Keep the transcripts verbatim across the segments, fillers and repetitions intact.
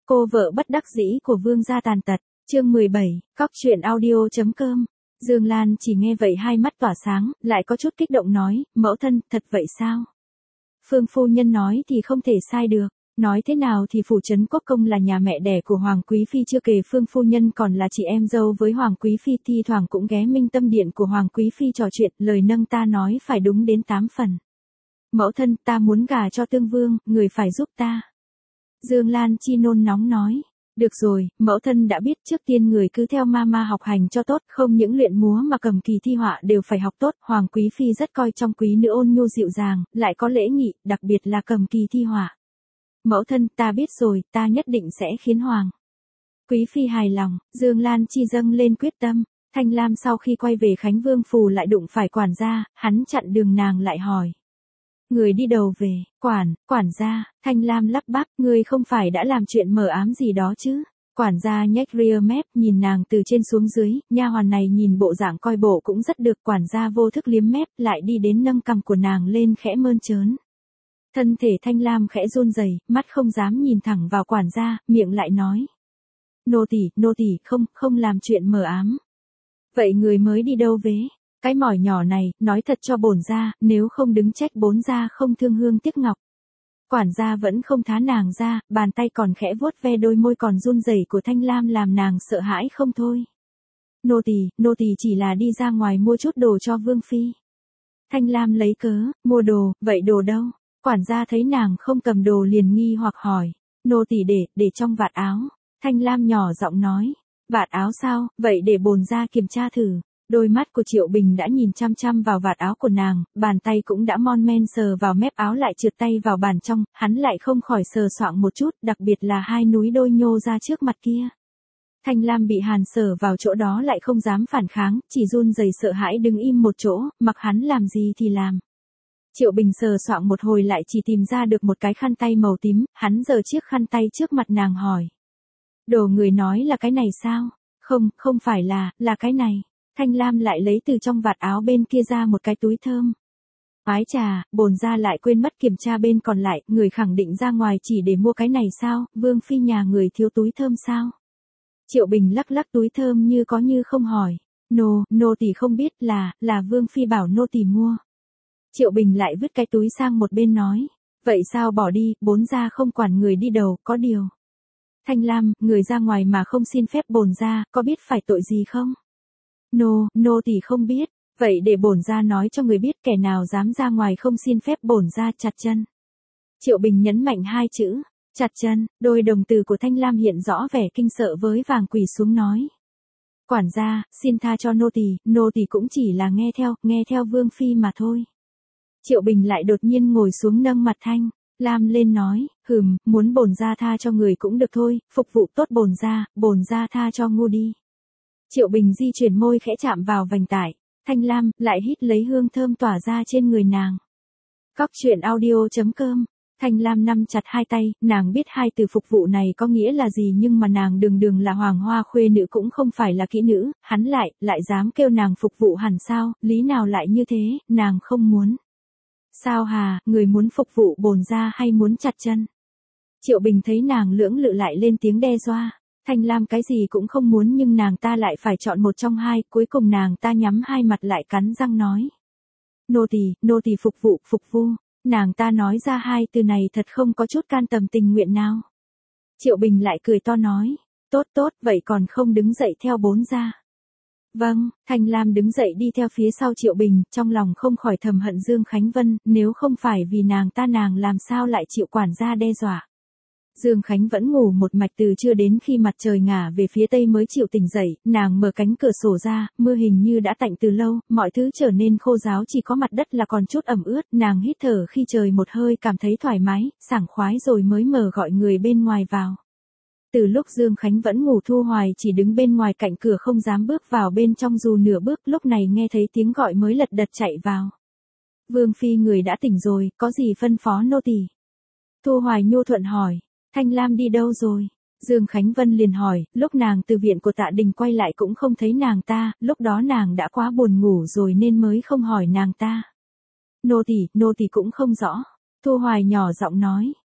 Cô vợ bất đắc dĩ của Vương gia tàn tật, chương mười bảy, cóc truyện audio.com. Dương Lan chỉ nghe vậy hai mắt tỏa sáng, lại có chút kích động nói, mẫu thân, thật vậy sao? Phương phu nhân nói thì không thể sai được, nói thế nào thì phủ trấn Quốc Công là nhà mẹ đẻ của Hoàng Quý Phi, chưa kể Phương phu nhân còn là chị em dâu với Hoàng Quý Phi, thi thoảng cũng ghé Minh Tâm Điện của Hoàng Quý Phi trò chuyện, lời nâng ta nói phải đúng đến tám phần. Mẫu thân, ta muốn gả cho Tương Vương, người phải giúp ta. Dương Lan Chi nôn nóng nói, được rồi, mẫu thân đã biết, trước tiên người cứ theo mama học hành cho tốt, không những luyện múa mà cầm kỳ thi họa đều phải học tốt, Hoàng Quý Phi rất coi trọng quý nữ ôn nhu dịu dàng, lại có lễ nghị, đặc biệt là cầm kỳ thi họa. Mẫu thân, ta biết rồi, ta nhất định sẽ khiến Hoàng Quý Phi hài lòng. Dương Lan Chi dâng lên quyết tâm. Thanh Lam sau khi quay về Khánh Vương Phủ lại đụng phải quản gia, hắn chặn đường nàng lại hỏi. Người đi đầu về, quản, quản gia, Thanh Lam lắp bắp, người không phải đã làm chuyện mờ ám gì đó chứ? Quản gia nhếch ria mép, nhìn nàng từ trên xuống dưới, nha hoàn này nhìn bộ dạng coi bộ cũng rất được, quản gia vô thức liếm mép, lại đi đến nâng cằm của nàng lên khẽ mơn trớn. Thân thể Thanh Lam khẽ run rẩy, mắt không dám nhìn thẳng vào quản gia, miệng lại nói. Nô tỳ, nô tỳ, không, không làm chuyện mờ ám. Vậy người mới đi đâu về? Cái mỏi nhỏ này, nói thật cho bổn gia, nếu không đứng trách bốn gia không thương hương tiếc ngọc. Quản gia vẫn không thá nàng ra, bàn tay còn khẽ vuốt ve đôi môi còn run rẩy của Thanh Lam làm nàng sợ hãi không thôi. Nô tỳ, nô tỳ chỉ là đi ra ngoài mua chút đồ cho Vương Phi. Thanh Lam lấy cớ, mua đồ, vậy đồ đâu? Quản gia thấy nàng không cầm đồ liền nghi hoặc hỏi. Nô tỳ để, để trong vạt áo. Thanh Lam nhỏ giọng nói. Vạt áo sao, vậy để bổn gia kiểm tra thử. Đôi mắt của Triệu Bình đã nhìn chăm chăm vào vạt áo của nàng, bàn tay cũng đã mon men sờ vào mép áo lại trượt tay vào bàn trong, hắn lại không khỏi sờ soạng một chút, đặc biệt là hai núi đôi nhô ra trước mặt kia. Thanh Lam bị hàn sờ vào chỗ đó lại không dám phản kháng, chỉ run rẩy sợ hãi đứng im một chỗ, mặc hắn làm gì thì làm. Triệu Bình sờ soạng một hồi lại chỉ tìm ra được một cái khăn tay màu tím, hắn giơ chiếc khăn tay trước mặt nàng hỏi. Đồ người nói là cái này sao? Không, không phải là, là cái này. Thanh Lam lại lấy từ trong vạt áo bên kia ra một cái túi thơm. Ái trà, bổn gia lại quên mất kiểm tra bên còn lại, người khẳng định ra ngoài chỉ để mua cái này sao, Vương Phi nhà người thiếu túi thơm sao? Triệu Bình lắc lắc túi thơm như có như không hỏi. Nô, nô tỳ không biết, là, là Vương Phi bảo nô tỳ mua. Triệu Bình lại vứt cái túi sang một bên nói. Vậy sao bỏ đi, bốn gia không quản người đi đầu, có điều. Thanh Lam, người ra ngoài mà không xin phép bổn gia, có biết phải tội gì không? Nô, nô tỳ không biết, vậy để bổn gia nói cho người biết, kẻ nào dám ra ngoài không xin phép bổn gia chặt chân. Triệu Bình nhấn mạnh hai chữ, chặt chân, đôi đồng tử của Thanh Lam hiện rõ vẻ kinh sợ với vàng quỳ xuống nói. Quản gia, xin tha cho nô tỳ, nô tỳ cũng chỉ là nghe theo, nghe theo Vương Phi mà thôi. Triệu Bình lại đột nhiên ngồi xuống nâng mặt Thanh Lam lên nói, hừm, muốn bổn gia tha cho người cũng được thôi, phục vụ tốt bổn gia, bổn gia tha cho ngu đi. Triệu Bình di chuyển môi khẽ chạm vào vành tải, Thanh Lam lại hít lấy hương thơm tỏa ra trên người nàng. Cóc truyện audio.com. Thanh Lam nắm chặt hai tay, nàng biết hai từ phục vụ này có nghĩa là gì nhưng mà nàng đường đường là hoàng hoa khuê nữ cũng không phải là kỹ nữ, hắn lại, lại dám kêu nàng phục vụ hẳn sao, lý nào lại như thế, nàng không muốn. Sao hà, người muốn phục vụ bổn gia hay muốn chặt chân? Triệu Bình thấy nàng lưỡng lự lại lên tiếng đe dọa. Thanh Lam cái gì cũng không muốn nhưng nàng ta lại phải chọn một trong hai, cuối cùng nàng ta nhắm hai mặt lại cắn răng nói. Nô tỳ, nô tỳ phục vụ, phục vụ, nàng ta nói ra hai từ này thật không có chút can tầm tình nguyện nào. Triệu Bình lại cười to nói, tốt tốt, vậy còn không đứng dậy theo bốn gia. Vâng, Thanh Lam đứng dậy đi theo phía sau Triệu Bình, trong lòng không khỏi thầm hận Dương Khánh Vân, nếu không phải vì nàng ta nàng làm sao lại chịu quản gia đe dọa. Dương Khánh vẫn ngủ một mạch từ trưa đến khi mặt trời ngả về phía tây mới chịu tỉnh dậy, nàng mở cánh cửa sổ ra, mưa hình như đã tạnh từ lâu, mọi thứ trở nên khô ráo chỉ có mặt đất là còn chút ẩm ướt, nàng hít thở khi trời một hơi cảm thấy thoải mái, sảng khoái rồi mới mở gọi người bên ngoài vào. Từ lúc Dương Khánh vẫn ngủ Thu Hoài chỉ đứng bên ngoài cạnh cửa không dám bước vào bên trong dù nửa bước, lúc này nghe thấy tiếng gọi mới lật đật chạy vào. Vương Phi người đã tỉnh rồi, có gì phân phó nô tỳ? Thu Hoài nhu thuận hỏi. Thanh Lam đi đâu rồi? Dương Khánh Vân liền hỏi, lúc nàng từ viện của Tạ Đình quay lại cũng không thấy nàng ta, lúc đó nàng đã quá buồn ngủ rồi nên mới không hỏi nàng ta. Nô tỳ, nô tỳ cũng không rõ. Thu Hoài nhỏ giọng nói,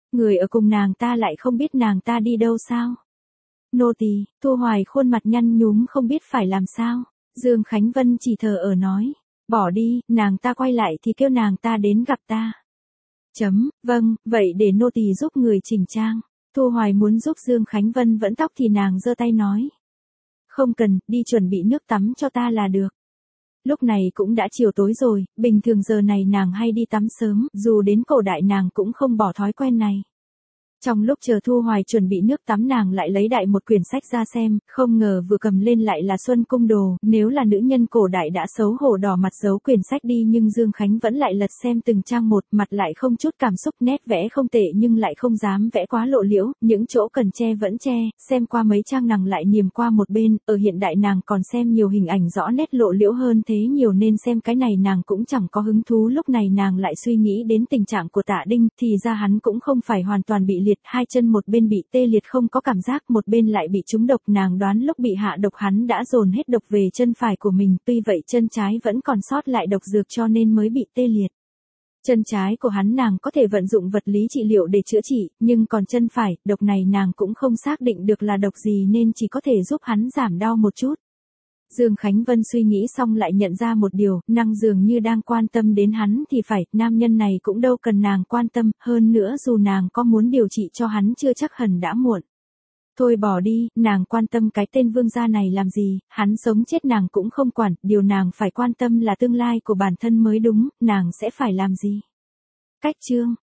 Người ở cùng nàng ta lại không biết nàng ta đi đâu sao? Nô tỳ, Thu Hoài khuôn mặt nhăn nhúm không biết phải làm sao. Dương Khánh Vân chỉ thờ ở nói, bỏ đi, nàng ta quay lại thì kêu nàng ta đến gặp ta. Chấm, vâng, vậy để nô tỳ giúp người chỉnh trang. Thu Hoài muốn giúp Dương Khánh Vân vẫn tóc thì nàng giơ tay nói. Không cần, đi chuẩn bị nước tắm cho ta là được. Lúc này cũng đã chiều tối rồi, bình thường giờ này nàng hay đi tắm sớm, dù đến cổ đại nàng cũng không bỏ thói quen này. Trong lúc chờ Thu Hoài chuẩn bị nước tắm nàng lại lấy đại một quyển sách ra xem, không ngờ vừa cầm lên lại là Xuân Cung Đồ, nếu là nữ nhân cổ đại đã xấu hổ đỏ mặt giấu quyển sách đi nhưng Dương Khánh vẫn lại lật xem từng trang một, mặt lại không chút cảm xúc, nét vẽ không tệ nhưng lại không dám vẽ quá lộ liễu, những chỗ cần che vẫn che, xem qua mấy trang nàng lại niềm qua một bên, ở hiện đại nàng còn xem nhiều hình ảnh rõ nét lộ liễu hơn thế nhiều nên xem cái này nàng cũng chẳng có hứng thú, lúc này nàng lại suy nghĩ đến tình trạng của Tạ Đinh, thì ra hắn cũng không phải hoàn toàn bị liệt, hai chân một bên bị tê liệt không có cảm giác, một bên lại bị trúng độc, nàng đoán lúc bị hạ độc hắn đã dồn hết độc về chân phải của mình, tuy vậy chân trái vẫn còn sót lại độc dược cho nên mới bị tê liệt. Chân trái của hắn nàng có thể vận dụng vật lý trị liệu để chữa trị, nhưng còn chân phải, độc này nàng cũng không xác định được là độc gì nên chỉ có thể giúp hắn giảm đau một chút. Dương Khánh Vân suy nghĩ xong lại nhận ra một điều, nàng dường như đang quan tâm đến hắn thì phải, nam nhân này cũng đâu cần nàng quan tâm, hơn nữa dù nàng có muốn điều trị cho hắn chưa chắc hẳn đã muộn. Thôi bỏ đi, nàng quan tâm cái tên Vương gia này làm gì, hắn sống chết nàng cũng không quản, điều nàng phải quan tâm là tương lai của bản thân mới đúng, nàng sẽ phải làm gì. Cách chương